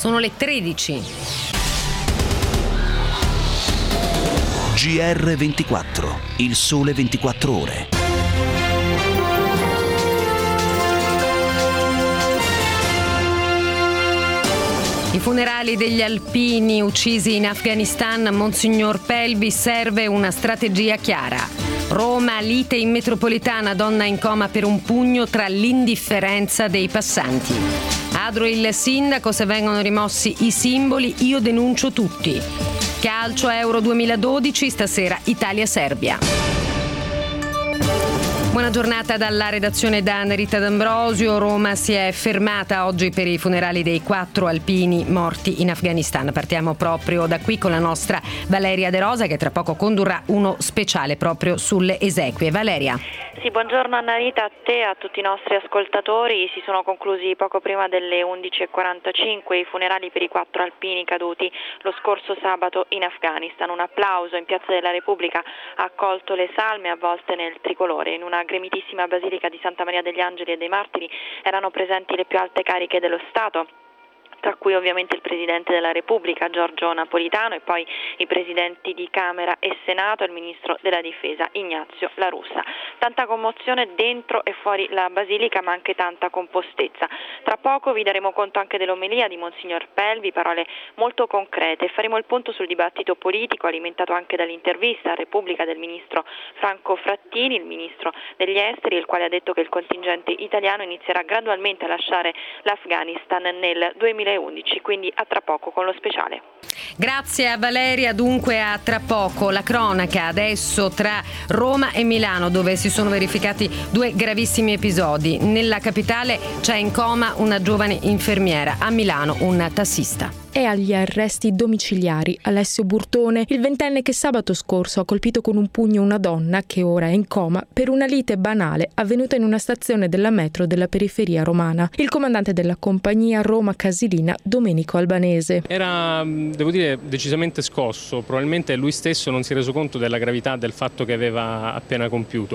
Sono le 13. GR24, il sole 24 ore. I funerali degli alpini uccisi in Afghanistan, Monsignor Pelvi, serve una strategia chiara. Roma, lite in metropolitana, donna in coma per un pugno tra l'indifferenza dei passanti. Adro il sindaco, se vengono rimossi i simboli io denuncio tutti. Calcio Euro 2012, stasera Italia-Serbia. Buona giornata dalla redazione da Rita D'Ambrosio. Roma si è fermata oggi per i funerali dei 4 alpini morti in Afghanistan. Partiamo proprio da qui con la nostra Valeria De Rosa, che tra poco condurrà uno speciale proprio sulle esequie. Valeria. Sì, buongiorno Anna Rita, a te e a tutti i nostri ascoltatori. Si sono conclusi poco prima delle 11.45 i funerali per i 4 alpini caduti lo scorso sabato in Afghanistan. Un applauso in Piazza della Repubblica ha accolto le salme avvolte nel tricolore. In una gremitissima basilica di Santa Maria degli Angeli e dei Martiri erano presenti le più alte cariche dello Stato, tra cui ovviamente il Presidente della Repubblica Giorgio Napolitano e poi i Presidenti di Camera e Senato e il Ministro della Difesa Ignazio La Russa. Tanta commozione dentro e fuori la Basilica, ma anche tanta compostezza. Tra poco vi daremo conto anche dell'omelia di Monsignor Pelvi, parole molto concrete, e faremo il punto sul dibattito politico alimentato anche dall'intervista a Repubblica del Ministro Franco Frattini, il Ministro degli Esteri, il quale ha detto che il contingente italiano inizierà gradualmente a lasciare l'Afghanistan nel 2011, quindi a tra poco con lo speciale. Grazie a Valeria, dunque a tra poco. La cronaca adesso tra Roma e Milano, dove si sono verificati 2 gravissimi episodi. Nella capitale c'è in coma una giovane infermiera, a Milano un tassista. È agli arresti domiciliari Alessio Burtone, il 20enne che sabato scorso ha colpito con un pugno una donna che ora è in coma per una lite banale avvenuta in una stazione della metro della periferia romana. Il comandante della compagnia Roma Casilina, Domenico Albanese. Era, devo dire, decisamente scosso. Probabilmente lui stesso non si è reso conto della gravità del fatto che aveva appena compiuto.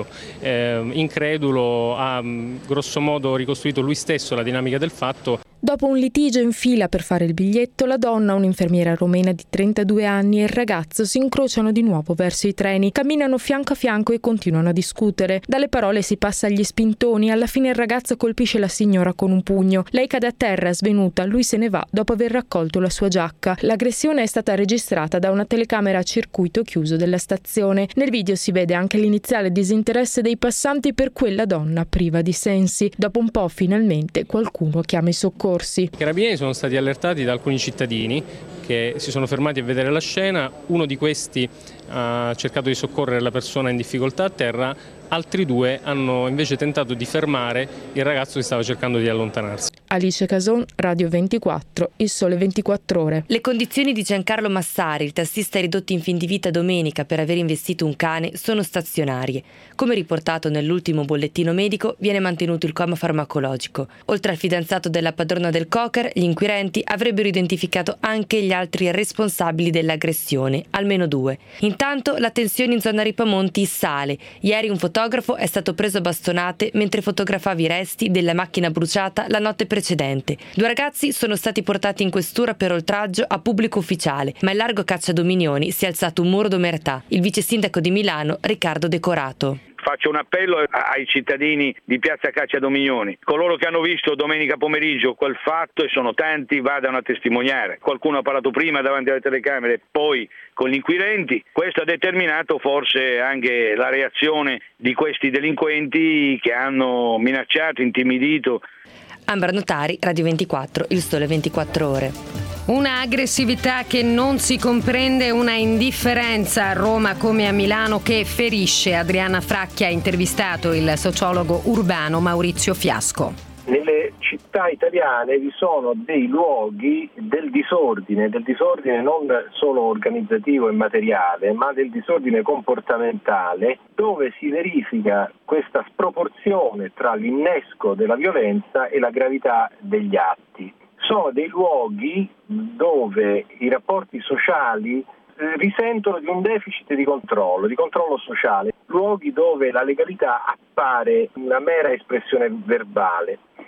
Incredulo, ha grosso modo ricostruito lui stesso la dinamica del fatto. Dopo un litigio in fila per fare il biglietto, la donna, un'infermiera romena di 32 anni, e il ragazzo si incrociano di nuovo verso i treni, camminano fianco a fianco e continuano a discutere. Dalle parole si passa agli spintoni, alla fine il ragazzo colpisce la signora con un pugno. Lei cade a terra svenuta, lui se ne va dopo aver raccolto la sua giacca. L'aggressione è stata registrata da una telecamera a circuito chiuso della stazione. Nel video si vede anche l'iniziale disinteresse dei passanti per quella donna priva di sensi. Dopo un po' finalmente qualcuno chiama i soccorsi. I carabinieri sono stati allertati da alcuni cittadini che si sono fermati a vedere la scena. Uno di questi ha cercato di soccorrere la persona in difficoltà a terra, altri 2 hanno invece tentato di fermare il ragazzo che stava cercando di allontanarsi. Alice Cason, Radio 24, Il Sole 24 Ore. Le condizioni di Giancarlo Massari, il tassista ridotto in fin di vita domenica per aver investito un cane, sono stazionarie. Come riportato nell'ultimo bollettino medico, viene mantenuto il coma farmacologico. Oltre al fidanzato della padrona del Cocker, gli inquirenti avrebbero identificato anche gli altri responsabili dell'aggressione, almeno 2. Intanto la tensione in zona Ripamonti sale. Ieri un fotografo è stato preso a bastonate mentre fotografava i resti della macchina bruciata la notte precedente. 2 ragazzi sono stati portati in questura per oltraggio a pubblico ufficiale, ma in largo cacciadominioni si è alzato un muro d'omertà. Il vice sindaco di Milano, Riccardo Decorato. Faccio un appello ai cittadini di Piazza Cacciadominioni. Coloro che hanno visto domenica pomeriggio quel fatto, e sono tanti, vadano a testimoniare. Qualcuno ha parlato prima davanti alle telecamere, poi con gli inquirenti. Questo ha determinato forse anche la reazione di questi delinquenti che hanno minacciato, intimidito. Ambra Notari, Radio 24, Il Sole 24 Ore. Una aggressività che non si comprende, una indifferenza a Roma come a Milano che ferisce. Adriana Fracchia ha intervistato il sociologo urbano Maurizio Fiasco. Nelle città italiane vi sono dei luoghi del disordine non solo organizzativo e materiale, ma del disordine comportamentale, dove si verifica questa sproporzione tra l'innesco della violenza e la gravità degli atti. Sono dei luoghi dove i rapporti sociali risentono di un deficit di controllo sociale, luoghi dove la legalità appare una mera espressione verbale.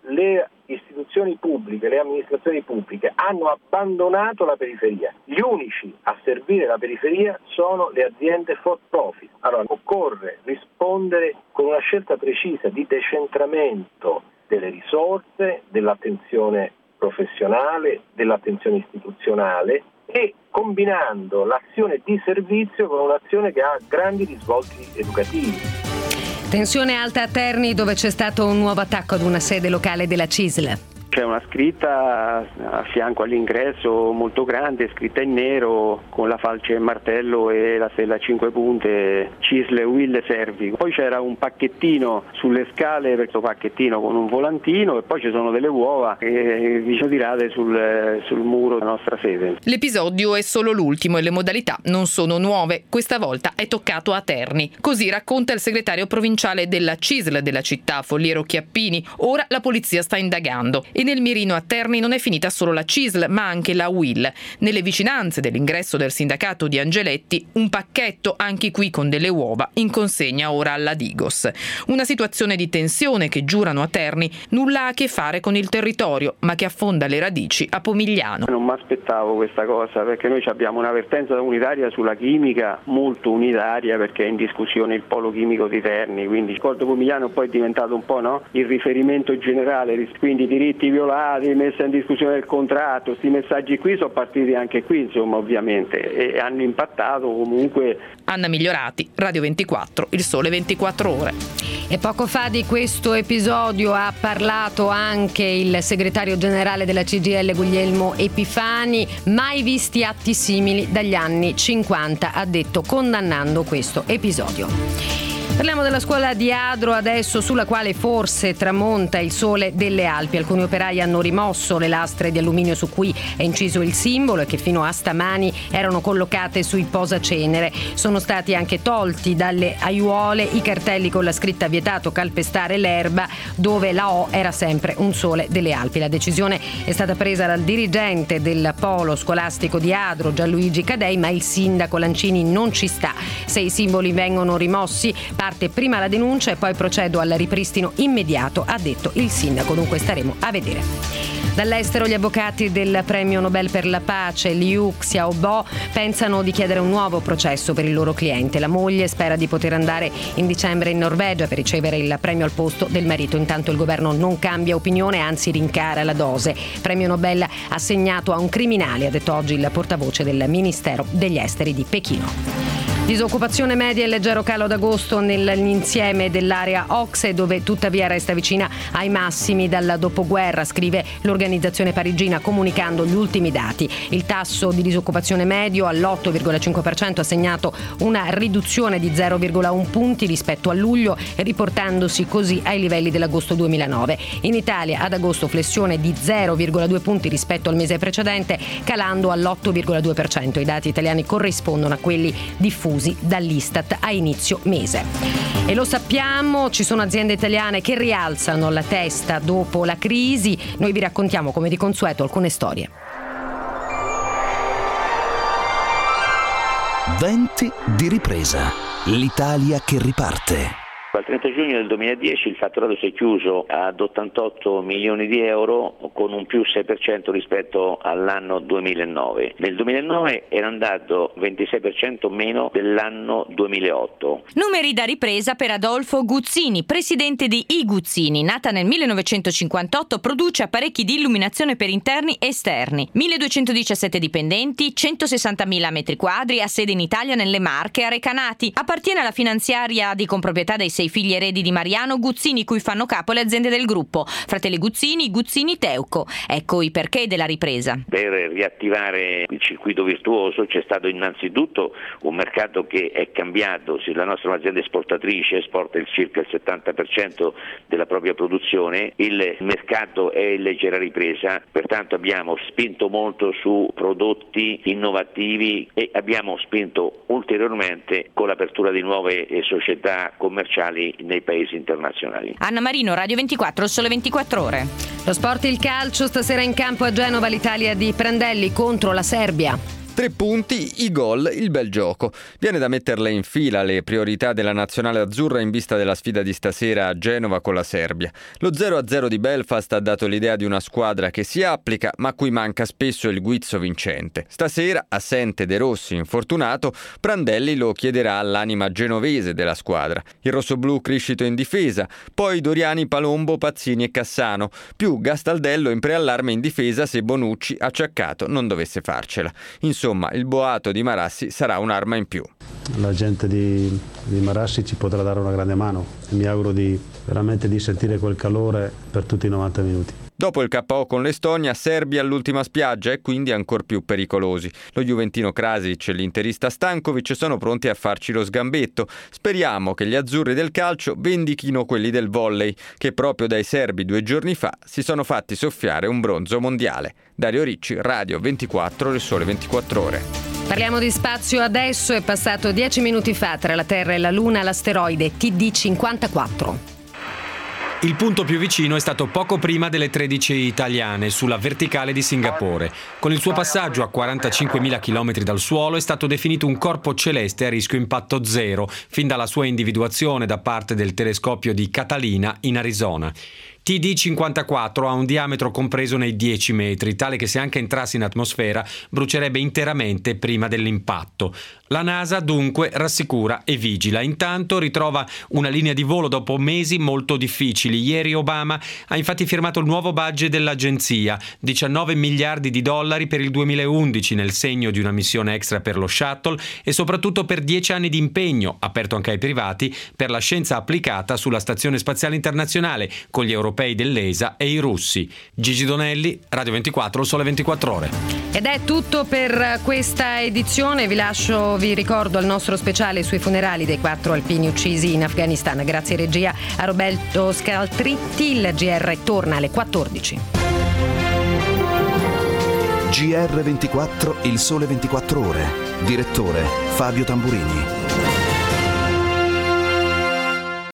le istituzioni pubbliche, le amministrazioni pubbliche hanno abbandonato la periferia. Gli unici a servire la periferia sono le aziende for profit. Allora occorre rispondere con una scelta precisa di decentramento delle risorse, dell'attenzione professionale, dell'attenzione istituzionale e combinando l'azione di servizio con un'azione che ha grandi risvolti educativi. Tensione alta a Terni, dove c'è stato un nuovo attacco ad una sede locale della CISL. C'è una scritta a fianco all'ingresso molto grande, scritta in nero con la falce e il martello e la stella a 5 punte, CISL Will Servi. Poi c'era un pacchettino sulle scale, questo pacchettino con un volantino, e poi ci sono delle uova che tirate sul muro della nostra sede. L'episodio è solo l'ultimo e le modalità non sono nuove. Questa volta è toccato a Terni. Così racconta il segretario provinciale della CISL della città, Folliero Chiappini. Ora la polizia sta indagando. E nel mirino a Terni non è finita solo la CISL, ma anche la UIL. Nelle vicinanze dell'ingresso del sindacato di Angeletti, un pacchetto, anche qui con delle uova, in consegna ora alla Digos. Una situazione di tensione che, giurano a Terni, nulla ha a che fare con il territorio, ma che affonda le radici a Pomigliano. Non mi aspettavo questa cosa, perché noi abbiamo una vertenza unitaria sulla chimica, molto unitaria, perché è in discussione il polo chimico di Terni, quindi il Accordo Pomigliano poi è diventato un po' il riferimento generale, quindi diritti violati, messa in discussione del contratto, questi messaggi qui sono partiti anche qui, insomma, ovviamente, e hanno impattato comunque. Anna Migliorati, Radio 24, Il Sole 24 Ore. E poco fa di questo episodio ha parlato anche il segretario generale della CGIL Guglielmo Epifani. Mai visti atti simili dagli anni 50, ha detto, condannando questo episodio. Parliamo della scuola di Adro adesso, sulla quale forse tramonta il sole delle Alpi. Alcuni operai hanno rimosso le lastre di alluminio su cui è inciso il simbolo e che fino a stamani erano collocate sui posacenere. Sono stati anche tolti dalle aiuole i cartelli con la scritta "vietato calpestare l'erba", dove la O era sempre un sole delle Alpi. La decisione è stata presa dal dirigente del polo scolastico di Adro, Gianluigi Cadei, ma il sindaco Lancini non ci sta. Se i simboli vengono rimossi, parte prima la denuncia e poi procedo al ripristino immediato, ha detto il sindaco. Dunque staremo a vedere. Dall'estero gli avvocati del premio Nobel per la pace Liu Xiaobo pensano di chiedere un nuovo processo per il loro cliente. La moglie spera di poter andare in dicembre in Norvegia per ricevere il premio al posto del marito. Intanto il governo non cambia opinione, anzi rincara la dose. Premio Nobel assegnato a un criminale, ha detto oggi il portavoce del Ministero degli Esteri di Pechino. Disoccupazione media e leggero calo d'agosto nell'insieme dell'area OCSE, dove tuttavia resta vicina ai massimi dal dopoguerra, scrive l'organizzazione parigina comunicando gli ultimi dati. Il tasso di disoccupazione medio all'8,5% ha segnato una riduzione di 0,1 punti rispetto a luglio, riportandosi così ai livelli dell'agosto 2009. In Italia ad agosto flessione di 0,2 punti rispetto al mese precedente, calando all'8,2%. I dati italiani corrispondono a quelli diffusi dall'Istat a inizio mese. E lo sappiamo, ci sono aziende italiane che rialzano la testa dopo la crisi. Noi vi raccontiamo, come di consueto, alcune storie. Venti di ripresa. L'Italia che riparte. Al 30 giugno del 2010 il fatturato si è chiuso ad 88 milioni di euro con un più 6% rispetto all'anno 2009. Nel 2009 era andato 26% meno dell'anno 2008. Numeri da ripresa per Adolfo Guzzini, presidente di I Guzzini. Nata nel 1958, produce apparecchi di illuminazione per interni e esterni. 1217 dipendenti, 160.000 metri quadri, ha sede in Italia, nelle Marche, a Recanati. Appartiene alla finanziaria di comproprietà dei 6 figli eredi di Mariano Guzzini, cui fanno capo le aziende del gruppo: Fratelli Guzzini, Guzzini Teuco. Ecco i perché della ripresa. Per riattivare il circuito virtuoso c'è stato innanzitutto un mercato che è cambiato. La nostra azienda esportatrice esporta circa il 70% della propria produzione, il mercato è in leggera ripresa, pertanto abbiamo spinto molto su prodotti innovativi e abbiamo spinto ulteriormente con l'apertura di nuove società commerciali nei paesi internazionali. Anna Marino, Radio 24, Sole 24 Ore. Lo sport, il calcio, stasera in campo a Genova l'Italia di Prandelli contro la Serbia. 3 punti, i gol, il bel gioco. Viene da metterle in fila le priorità della nazionale azzurra in vista della sfida di stasera a Genova con la Serbia. Lo 0-0 di Belfast ha dato l'idea di una squadra che si applica ma a cui manca spesso il guizzo vincente. Stasera, assente De Rossi infortunato, Prandelli lo chiederà all'anima genovese della squadra. Il rossoblù crescito in difesa, poi Doriani, Palombo, Pazzini e Cassano, più Gastaldello in preallarme in difesa se Bonucci acciaccato non dovesse farcela. Insomma, il boato di Marassi sarà un'arma in più. La gente di Marassi ci potrà dare una grande mano e mi auguro veramente di sentire quel calore per tutti i 90 minuti. Dopo il KO con l'Estonia, serbi all'ultima spiaggia e quindi ancor più pericolosi. Lo juventino Krasic e l'interista Stankovic sono pronti a farci lo sgambetto. Speriamo che gli azzurri del calcio vendichino quelli del volley, che proprio dai serbi 2 giorni fa si sono fatti soffiare un bronzo mondiale. Dario Ricci, Radio 24, Il Sole 24 Ore. Parliamo di spazio adesso. È passato 10 minuti fa tra la Terra e la Luna l'asteroide TD54. Il punto più vicino è stato poco prima delle 13 italiane, sulla verticale di Singapore. Con il suo passaggio a 45.000 km dal suolo è stato definito un corpo celeste a rischio impatto zero, fin dalla sua individuazione da parte del telescopio di Catalina in Arizona. TD54 ha un diametro compreso nei 10 metri, tale che se anche entrasse in atmosfera brucierebbe interamente prima dell'impatto. La NASA dunque rassicura e vigila. Intanto ritrova una linea di volo dopo mesi molto difficili. Ieri Obama ha infatti firmato il nuovo budget dell'agenzia, $19 miliardi per il 2011 nel segno di una missione extra per lo shuttle e soprattutto per 10 anni di impegno, aperto anche ai privati, per la scienza applicata sulla Stazione Spaziale Internazionale con gli europei dell'ESA e i russi. Gigi Donelli, Radio 24, Sole 24 Ore. Ed è tutto per questa edizione. Vi ricordo il nostro speciale sui funerali dei 4 alpini uccisi in Afghanistan. Grazie regia a Roberto Scaltritti. Il GR torna alle 14. GR24, Il Sole 24 Ore. Direttore Fabio Tamburini.